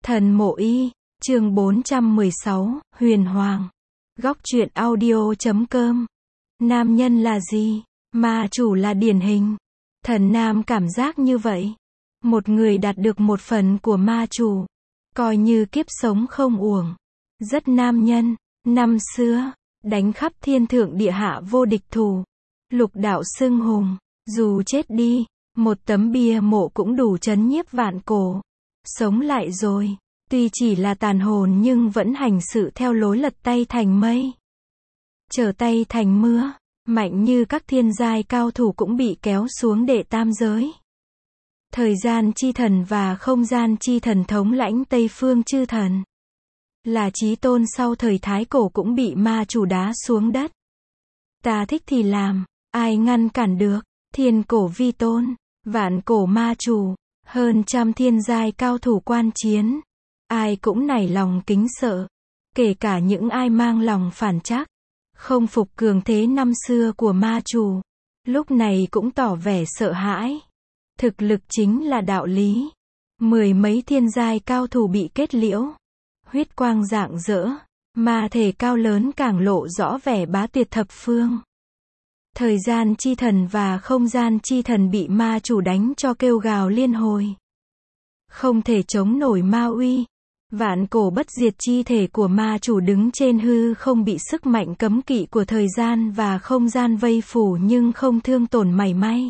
Thần Mộ Y, chương 416, Huyền Hoàng. Góc truyện audio.com. Nam nhân là gì? Ma chủ là điển hình. Thần nam cảm giác như vậy. Một người đạt được một phần của ma chủ, coi như kiếp sống không uổng. Rất nam nhân. Năm xưa, đánh khắp thiên thượng địa hạ vô địch thủ. Lục đạo xưng hùng. Dù chết đi, một tấm bia mộ cũng đủ trấn nhiếp vạn cổ. Sống lại rồi. Tuy chỉ là tàn hồn nhưng vẫn hành sự theo lối lật tay thành mây, trở tay thành mưa. Mạnh như các thiên giai cao thủ cũng bị kéo xuống đệ tam giới. Thời gian chi thần và không gian chi thần thống lãnh Tây Phương chư thần, là chí tôn sau thời Thái Cổ cũng bị ma chủ đá xuống đất. Ta thích thì làm, ai ngăn cản được. Thiên cổ vi tôn, vạn cổ ma chủ, hơn trăm thiên giai cao thủ quan chiến. Ai cũng nảy lòng kính sợ, kể cả những ai mang lòng phản trắc, không phục cường thế năm xưa của ma chủ, lúc này cũng tỏ vẻ sợ hãi. Thực lực chính là đạo lý. Mười mấy thiên giai cao thủ bị kết liễu, huyết quang rạng rỡ, ma thể cao lớn càng lộ rõ vẻ bá tuyệt thập phương. Thời gian chi thần và không gian chi thần bị ma chủ đánh cho kêu gào liên hồi, không thể chống nổi ma uy. Vạn cổ bất diệt chi thể của ma chủ đứng trên hư không bị sức mạnh cấm kỵ của thời gian và không gian vây phủ nhưng không thương tổn mảy may.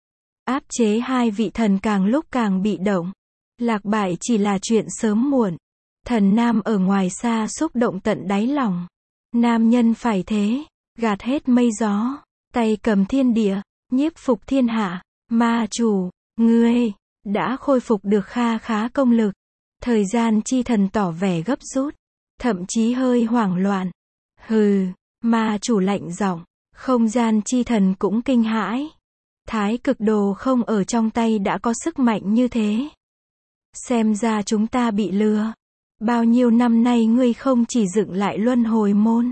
Áp chế hai vị thần càng lúc càng bị động. Lạc bại chỉ là chuyện sớm muộn. Thần nam ở ngoài xa xúc động tận đáy lòng. Nam nhân phải thế, gạt hết mây gió, tay cầm thiên địa, nhiếp phục thiên hạ. Ma chủ, ngươi đã khôi phục được kha khá công lực. Thời gian chi thần tỏ vẻ gấp rút, thậm chí hơi hoảng loạn. Hừ, ma chủ lạnh giọng. Không gian chi thần cũng kinh hãi. Thái cực đồ không ở trong tay đã có sức mạnh như thế. Xem ra chúng ta bị lừa. Bao nhiêu năm nay ngươi không chỉ dựng lại luân hồi môn,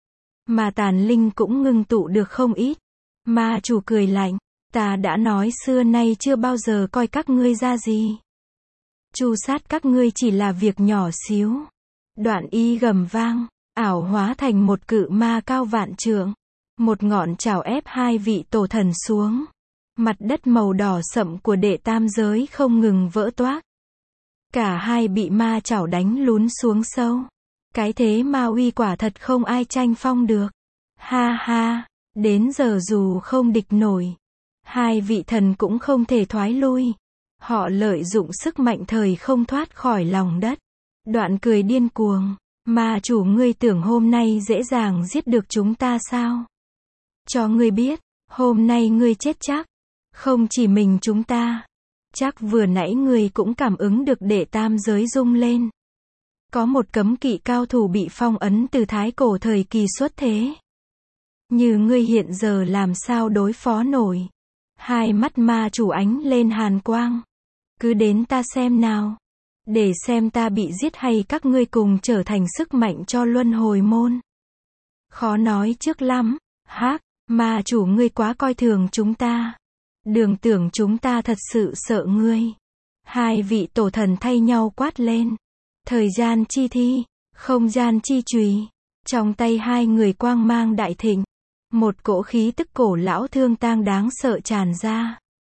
mà tàn linh cũng ngưng tụ được không ít. Ma chủ cười lạnh. Ta đã nói xưa nay chưa bao giờ coi các ngươi ra gì. Tru sát các ngươi chỉ là việc nhỏ xíu. Đoạn y gầm vang, ảo hóa thành một cự ma cao vạn trượng. Một ngọn chảo ép hai vị tổ thần xuống. Mặt đất màu đỏ sậm của đệ tam giới không ngừng vỡ toác. Cả hai bị ma chảo đánh lún xuống sâu. Cái thế ma uy quả thật không ai tranh phong được. Ha ha, đến giờ dù không địch nổi, hai vị thần cũng không thể thoái lui. Họ lợi dụng sức mạnh thời không thoát khỏi lòng đất. Đoạn cười điên cuồng. Ma chủ, ngươi tưởng hôm nay dễ dàng giết được chúng ta sao? Cho ngươi biết, hôm nay ngươi chết chắc. Không chỉ mình chúng ta. Chắc vừa nãy ngươi cũng cảm ứng được đệ tam giới rung lên. Có một cấm kỵ cao thủ bị phong ấn từ Thái Cổ thời kỳ xuất thế. Như ngươi hiện giờ làm sao đối phó nổi? Hai mắt ma chủ ánh lên hàn quang. Cứ đến ta xem nào. Để xem ta bị giết hay các ngươi cùng trở thành sức mạnh cho luân hồi môn. Khó nói trước lắm. Hắc, ma chủ, ngươi quá coi thường chúng ta. Đừng tưởng chúng ta thật sự sợ ngươi. Hai vị tổ thần thay nhau quát lên. Thời gian chi thi, không gian chi chùy. Trong tay hai người quang mang đại thịnh. Một cỗ khí tức cổ lão thương tang đáng sợ tràn ra.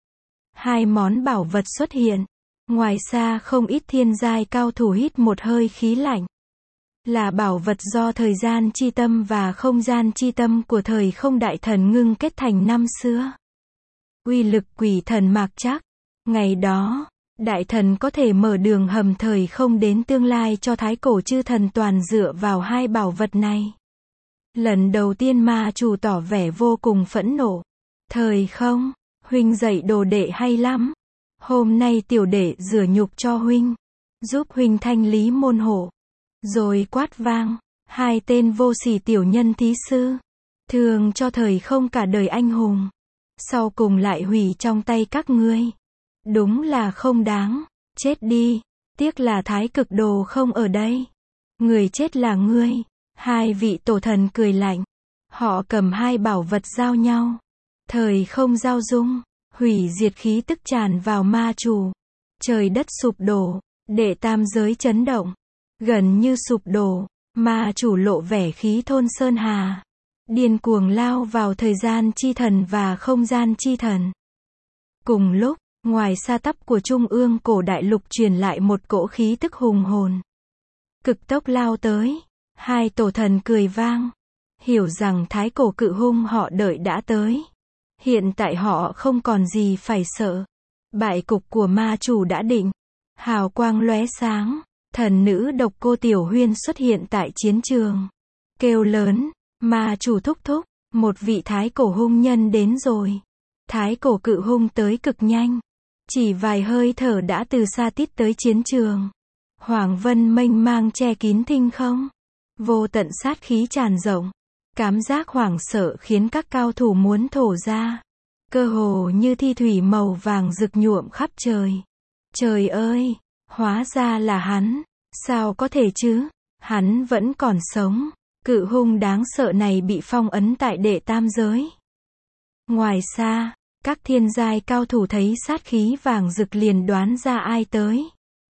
Hai món bảo vật xuất hiện. Ngoài xa không ít thiên giai cao thủ hít một hơi khí lạnh. Là bảo vật do thời gian chi tâm và không gian chi tâm của thời không đại thần ngưng kết thành năm xưa. Uy lực quỷ thần mạc trắc. Ngày đó, đại thần có thể mở đường hầm thời không đến tương lai cho Thái Cổ chư thần toàn dựa vào hai bảo vật này. Lần đầu tiên ma chủ tỏ vẻ vô cùng phẫn nộ. Thời không, huynh dạy đồ đệ hay lắm. Hôm nay tiểu đệ rửa nhục cho huynh, giúp huynh thanh lý môn hộ. Rồi quát vang, hai tên vô sỉ tiểu nhân thí sư, thường cho thời không cả đời anh hùng, sau cùng lại hủy trong tay các ngươi. Đúng là không đáng, chết đi. Tiếc là thái cực đồ không ở đây. Người chết là ngươi. Hai vị tổ thần cười lạnh. Họ cầm hai bảo vật giao nhau. Thời không giao dung, hủy diệt khí tức tràn vào ma chủ. Trời đất sụp đổ, Đệ tam giới chấn động, gần như sụp đổ, ma chủ lộ vẻ khí thôn sơn hà, điên cuồng lao vào thời gian chi thần và không gian chi thần. Cùng lúc, ngoài sa tắp của Trung ương cổ đại lục truyền lại một cỗ khí tức hùng hồn. Cực tốc lao tới, hai tổ thần cười vang, hiểu rằng thái cổ cự hung họ đợi đã tới. Hiện tại họ không còn gì phải sợ. Bại cục của ma chủ đã định. Hào quang lóe sáng, thần nữ Độc Cô Tiểu Huyên xuất hiện tại chiến trường. Kêu lớn, ma chủ thúc thúc, một vị thái cổ hung nhân đến rồi. Thái cổ cự hung tới cực nhanh. Chỉ vài hơi thở đã từ xa tít tới chiến trường. Hoàng vân mênh mang che kín thinh không. Vô tận sát khí tràn rộng. Cảm giác hoảng sợ khiến các cao thủ muốn thổ ra. Cơ hồ như thi thủy màu vàng rực nhuộm khắp trời. Trời ơi, hóa ra là hắn. Sao có thể chứ? Hắn vẫn còn sống. Cự hung đáng sợ này bị phong ấn tại đệ tam giới. Ngoài xa, các thiên giai cao thủ thấy sát khí vàng rực liền đoán ra ai tới.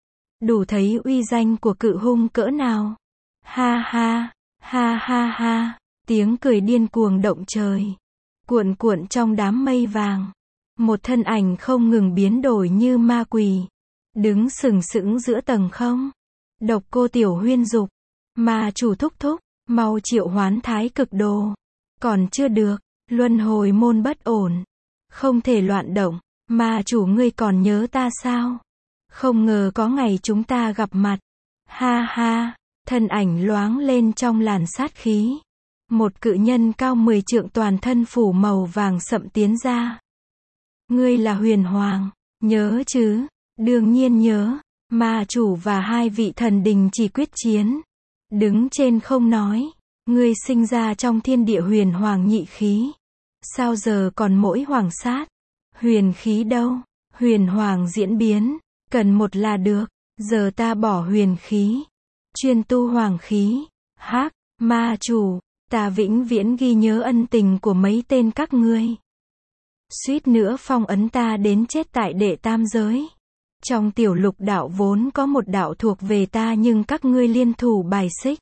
Đủ thấy uy danh của cự hung cỡ nào. Ha ha, ha ha ha, tiếng cười điên cuồng động trời. Cuộn cuộn trong đám mây vàng. Một thân ảnh không ngừng biến đổi như ma quỷ. Đứng sừng sững giữa tầng không. Độc Cô Tiểu Huyên dục. Ma chủ thúc thúc, mau triệu hoán thái cực đồ. Còn chưa được, luân hồi môn bất ổn. Không thể loạn động. Ma chủ ngươi còn nhớ ta sao? Không ngờ có ngày chúng ta gặp mặt. Ha ha, thân ảnh loáng lên trong làn sát khí. Một cự nhân cao 10 trượng toàn thân phủ màu vàng sậm tiến ra. Ngươi là Huyền Hoàng, nhớ chứ? Đương nhiên nhớ. Ma chủ và hai vị thần đình chỉ quyết chiến. Đứng trên không nói. Ngươi sinh ra trong thiên địa huyền hoàng nhị khí. Sao giờ còn mỗi hoàng sát? Huyền khí đâu? Huyền hoàng diễn biến. Cần một là được. Giờ ta bỏ huyền khí. Chuyên tu hoàng khí. Hắc, ma chủ. Ta vĩnh viễn ghi nhớ ân tình của mấy tên các ngươi. Suýt nữa phong ấn ta đến chết tại đệ tam giới. Trong tiểu lục đạo vốn có một đạo thuộc về ta nhưng các ngươi liên thủ bài xích.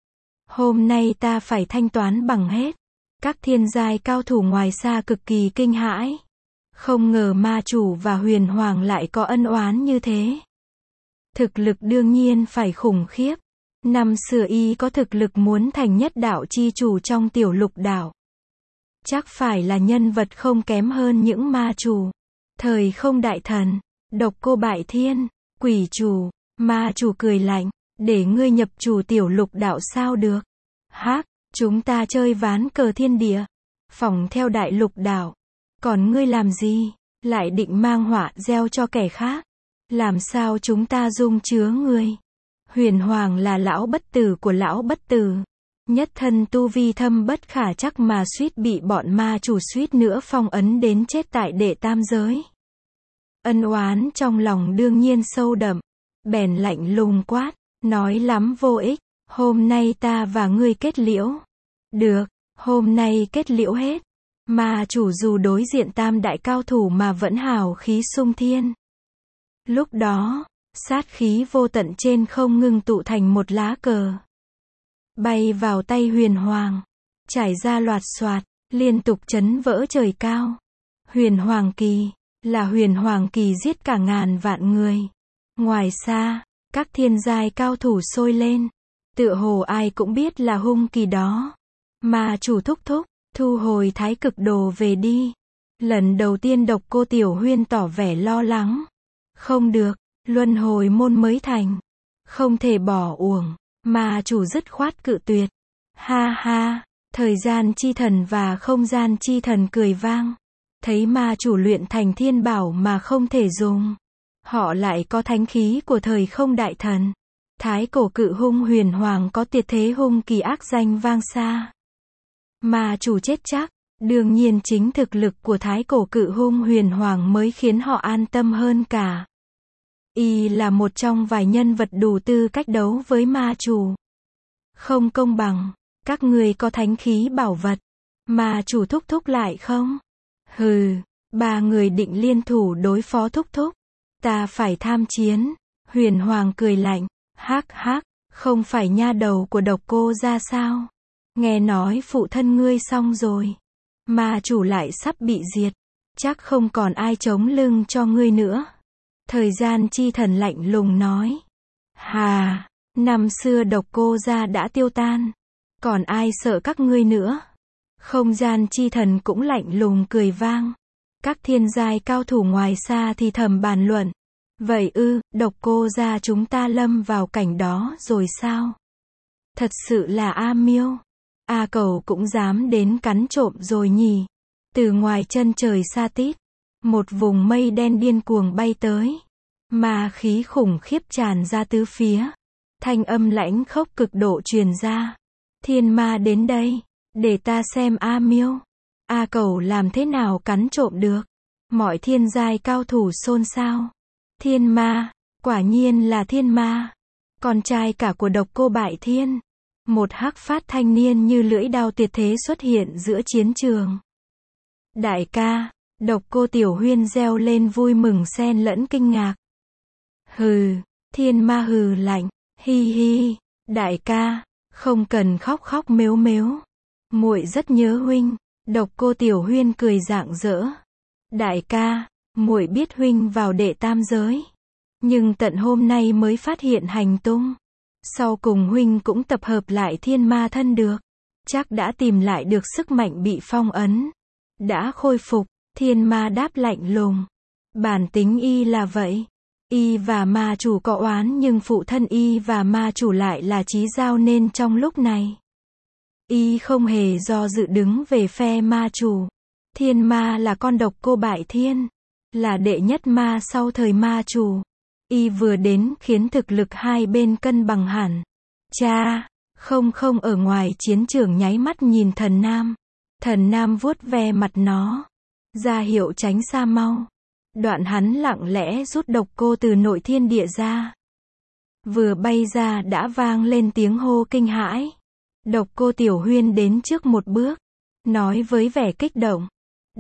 Hôm nay ta phải thanh toán bằng hết. Các thiên giai cao thủ ngoài xa cực kỳ kinh hãi. Không ngờ ma chủ và huyền hoàng lại có ân oán như thế. Thực lực đương nhiên phải khủng khiếp. Năm xưa y có thực lực muốn thành nhất đạo chi chủ trong tiểu lục đạo. Chắc phải là nhân vật không kém hơn những ma chủ. Thời không đại thần, Độc Cô Bại Thiên, quỷ chủ, ma chủ cười lạnh, để ngươi nhập chủ tiểu lục đạo sao được. Hắc, chúng ta chơi ván cờ thiên địa, phỏng theo đại lục đạo. Còn ngươi làm gì? Lại định mang họa gieo cho kẻ khác. Làm sao chúng ta dung chứa ngươi? Huyền Hoàng là lão bất tử của lão bất tử. Nhất thân tu vi thâm bất khả chắc mà suýt bị bọn ma chủ suýt nữa phong ấn đến chết tại đệ tam giới. Ân oán trong lòng đương nhiên sâu đậm. Bèn lạnh lùng quát, nói lắm vô ích. Hôm nay ta và ngươi kết liễu. Được, hôm nay kết liễu hết. Ma chủ dù đối diện tam đại cao thủ mà vẫn hào khí sung thiên. Lúc đó, sát khí vô tận trên không ngưng tụ thành một lá cờ. Bay vào tay huyền hoàng. Trải ra loạt soạt, liên tục chấn vỡ trời cao. Huyền hoàng kỳ, là huyền hoàng kỳ giết cả ngàn vạn người. Ngoài xa, các thiên giai cao thủ sôi lên. Tựa hồ ai cũng biết là hung kỳ đó. Ma chủ thúc thúc, thu hồi thái cực đồ về đi. Lần đầu tiên Độc Cô Tiểu Huyên tỏ vẻ lo lắng. Không được, luân hồi môn mới thành. Không thể bỏ uổng. Ma chủ dứt khoát cự tuyệt. Ha ha, thời gian chi thần và không gian chi thần cười vang. Thấy ma chủ luyện thành thiên bảo mà không thể dùng. Họ lại có thánh khí của thời không đại thần. Thái cổ cự hung huyền hoàng có tuyệt thế hung kỳ ác danh vang xa. Ma chủ chết chắc. Đương nhiên chính thực lực của thái cổ cự hung huyền hoàng mới khiến họ an tâm hơn cả. Y là một trong vài nhân vật đủ tư cách đấu với ma chủ. Không công bằng. Các ngươi có thánh khí bảo vật. Ma chủ thúc thúc lại không? Hừ, ba người định liên thủ đối phó thúc thúc. Ta phải tham chiến. Huyền Hoàng cười lạnh, hắc hắc, không phải nha đầu của Độc Cô gia sao? Nghe nói phụ thân ngươi xong rồi. Ma chủ lại sắp bị diệt. Chắc không còn ai chống lưng cho ngươi nữa. Thời gian chi thần lạnh lùng nói. Hà, năm xưa Độc Cô gia đã tiêu tan. Còn ai sợ các ngươi nữa? Không gian chi thần cũng lạnh lùng cười vang. Các thiên giai cao thủ ngoài xa thì thầm bàn luận. Vậy Độc Cô gia chúng ta lâm vào cảnh đó rồi sao? Thật sự là A Miêu. A Cầu cũng dám đến cắn trộm rồi nhỉ? Từ ngoài chân trời xa tít, một vùng mây đen điên cuồng bay tới. Ma khí khủng khiếp tràn ra tứ phía. Thanh âm lãnh khốc cực độ truyền ra. Thiên ma đến đây, để ta xem A Miêu. A Cầu làm thế nào cắn trộm được? Mọi thiên giai cao thủ xôn xao. Thiên ma, quả nhiên là thiên ma. Con trai cả của Độc Cô Bại Thiên. Một hắc phát thanh niên như lưỡi đao tuyệt thế xuất hiện giữa chiến trường. Đại ca, Độc Cô Tiểu Huyên reo lên vui mừng xen lẫn kinh ngạc. Hừ, thiên ma hừ lạnh, hi hi, đại ca, không cần khóc khóc mếu mếu. Muội rất nhớ huynh. Độc Cô Tiểu Huyên cười rạng rỡ. Đại ca, muội biết huynh vào đệ tam giới, nhưng tận hôm nay mới phát hiện hành tung. Sau cùng huynh cũng tập hợp lại thiên ma thân được. Chắc đã tìm lại được sức mạnh bị phong ấn. Đã khôi phục. Thiên ma đáp lạnh lùng. Bản tính y là vậy. Y và ma chủ có oán nhưng phụ thân y và ma chủ lại là chí giao nên trong lúc này y không hề do dự đứng về phe ma chủ. Thiên ma là con Độc Cô Bại Thiên, là đệ nhất ma sau thời ma chủ. Y vừa đến khiến thực lực hai bên cân bằng hẳn. Cha, không ở ngoài chiến trường nháy mắt nhìn Thần Nam. Thần Nam vuốt ve mặt nó, ra hiệu tránh xa mau. Đoạn hắn lặng lẽ rút Độc Cô từ nội thiên địa ra. Vừa bay ra đã vang lên tiếng hô kinh hãi. Độc Cô Tiểu Huyên đến trước một bước, nói với vẻ kích động.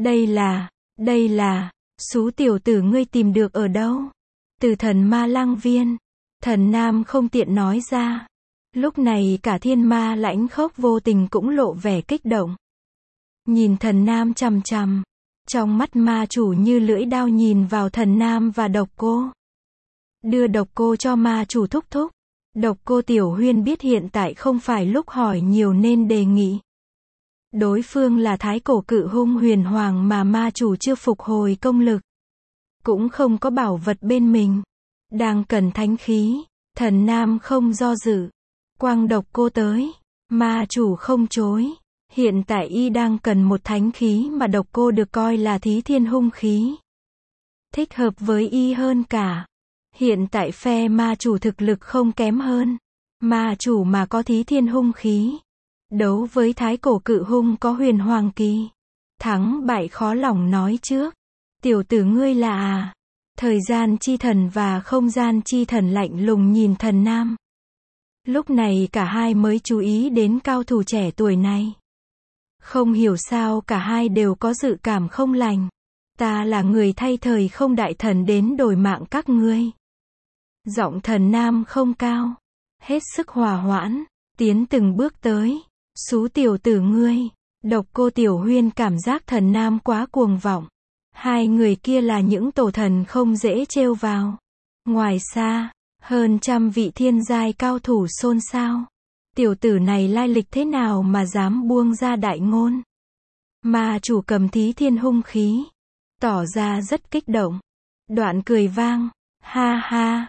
Đây là, xú tiểu tử ngươi tìm được ở đâu? Từ Thần Ma Lang Viên. Thần Nam không tiện nói ra. Lúc này cả thiên ma lãnh khốc vô tình cũng lộ vẻ kích động. Nhìn Thần Nam chằm chằm. Trong mắt ma chủ như lưỡi đao nhìn vào Thần Nam và Độc Cô. Đưa Độc Cô cho ma chủ thúc thúc. Độc Cô Tiểu Huyên biết hiện tại không phải lúc hỏi nhiều nên đề nghị. Đối phương là thái cổ cự hung huyền hoàng mà ma chủ chưa phục hồi công lực. Cũng không có bảo vật bên mình. Đang cần thánh khí. Thần Nam không do dự. Quang Độc Cô tới. Ma chủ không chối. Hiện tại y đang cần một thánh khí mà Độc Cô được coi là thí thiên hung khí. Thích hợp với y hơn cả. Hiện tại phe ma chủ thực lực không kém hơn. Ma chủ mà có thí thiên hung khí. Đấu với thái cổ cự hung có huyền hoàng kỳ. Thắng bại khó lòng nói trước. Tiểu tử ngươi là Thời gian chi thần và không gian chi thần lạnh lùng nhìn Thần Nam. Lúc này cả hai mới chú ý đến cao thủ trẻ tuổi này. Không hiểu sao cả hai đều có dự cảm không lành. Ta là người thay thời không đại thần đến đổi mạng các ngươi. Giọng Thần Nam không cao. Hết sức hòa hoãn. Tiến từng bước tới. Xú tiểu tử ngươi. Độc Cô Tiểu Huyên cảm giác Thần Nam quá cuồng vọng. Hai người kia là những tổ thần không dễ trêu vào. Ngoài xa, hơn trăm vị thiên giai cao thủ xôn xao. Tiểu tử này lai lịch thế nào mà dám buông ra đại ngôn? Ma chủ cầm thí thiên hung khí, tỏ ra rất kích động. Đoạn cười vang, ha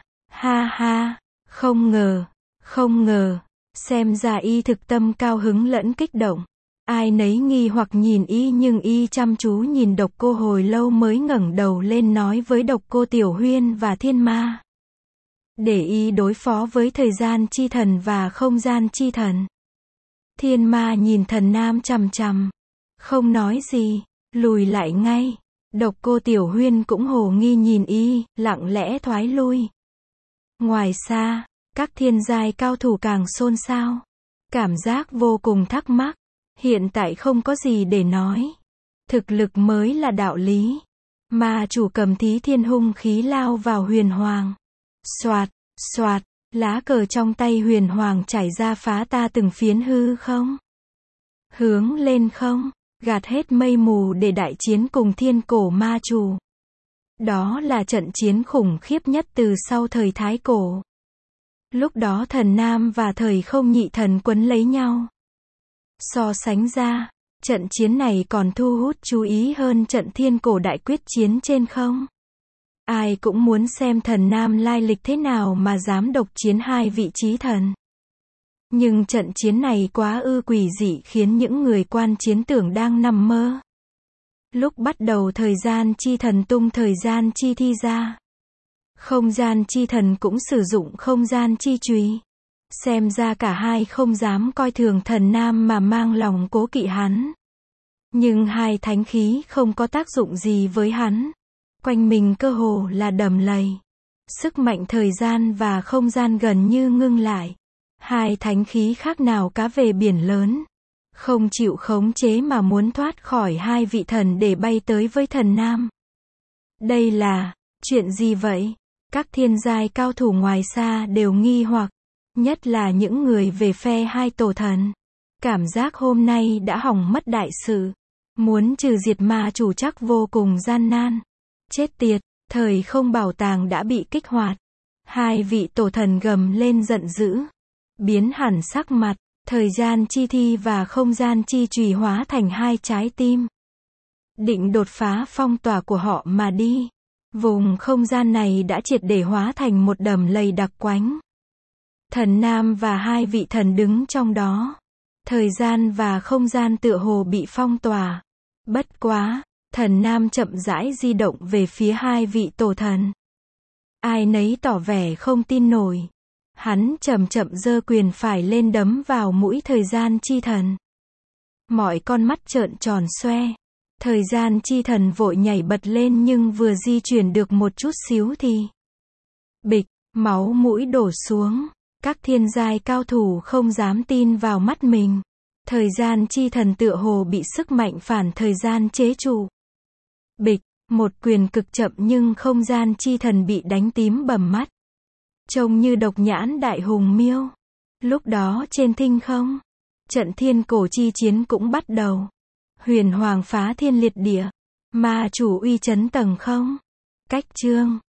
ha, không ngờ, xem ra y thực tâm cao hứng lẫn kích động. Ai nấy nghi hoặc nhìn y nhưng y chăm chú nhìn Độc Cô hồi lâu mới ngẩng đầu lên nói với Độc Cô Tiểu Huyên và thiên ma. Để y đối phó với thời gian chi thần và không gian chi thần. Thiên ma nhìn Thần Nam chằm chằm. Không nói gì, lùi lại ngay. Độc Cô Tiểu Huyên cũng hồ nghi nhìn y, lặng lẽ thoái lui. Ngoài xa, các thiên giai cao thủ càng xôn xao. Cảm giác vô cùng thắc mắc. Hiện tại không có gì để nói. Thực lực mới là đạo lý. Ma chủ cầm thí thiên hung khí lao vào huyền hoàng. Soạt, soạt, lá cờ trong tay huyền hoàng chảy ra phá ta từng phiến hư không. Hướng lên không, gạt hết mây mù để đại chiến cùng thiên cổ ma chủ. Đó là trận chiến khủng khiếp nhất từ sau thời Thái Cổ. Lúc đó thần Nam và thời Không Nhị Thần quấn lấy nhau. So sánh ra, trận chiến này còn thu hút chú ý hơn trận thiên cổ đại quyết chiến trên không. Ai cũng muốn xem thần Nam lai lịch thế nào mà dám độc chiến hai vị trí thần. Nhưng trận chiến này quá ư quỷ dị khiến những người quan chiến tưởng đang nằm mơ. Lúc bắt đầu thời gian chi thần tung thời gian chi thi ra. Không gian chi thần cũng sử dụng không gian chi chùy. Xem ra cả hai không dám coi thường thần Nam mà mang lòng cố kỵ hắn. Nhưng hai thánh khí không có tác dụng gì với hắn. Quanh mình cơ hồ là đầm lầy. Sức mạnh thời gian và không gian gần như ngưng lại. Hai thánh khí khác nào cá về biển lớn. Không chịu khống chế mà muốn thoát khỏi hai vị thần để bay tới với thần Nam. Đây là chuyện gì vậy? Các thiên giai cao thủ ngoài xa đều nghi hoặc. Nhất là những người về phe hai tổ thần. Cảm giác hôm nay đã hỏng mất đại sự. Muốn trừ diệt ma chủ chắc vô cùng gian nan. Chết tiệt, thời không bảo tàng đã bị kích hoạt. Hai vị tổ thần gầm lên giận dữ. Biến hẳn sắc mặt, thời gian chi thi và không gian chi chùy hóa thành hai trái tim. Định đột phá phong tỏa của họ mà đi. Vùng không gian này đã triệt để hóa thành một đầm lầy đặc quánh. Thần Nam và hai vị thần đứng trong đó. Thời gian và không gian tựa hồ bị phong tỏa. Bất quá, thần Nam chậm rãi di động về phía hai vị tổ thần. Ai nấy tỏ vẻ không tin nổi. Hắn chậm chậm giơ quyền phải lên đấm vào mũi thời gian chi thần. Mọi con mắt trợn tròn xoe. Thời gian chi thần vội nhảy bật lên nhưng vừa di chuyển được một chút xíu thì bịch, máu mũi đổ xuống. Các thiên giai cao thủ không dám tin vào mắt mình. Thời gian chi thần tựa hồ bị sức mạnh phản thời gian chế trụ. Bịch, một quyền cực chậm nhưng không gian chi thần bị đánh tím bầm mắt. Trông như độc nhãn đại hùng miêu. Lúc đó trên thinh không, trận thiên cổ chi chiến cũng bắt đầu. Huyền hoàng phá thiên liệt địa. Ma chủ uy chấn tầng không. Cách chương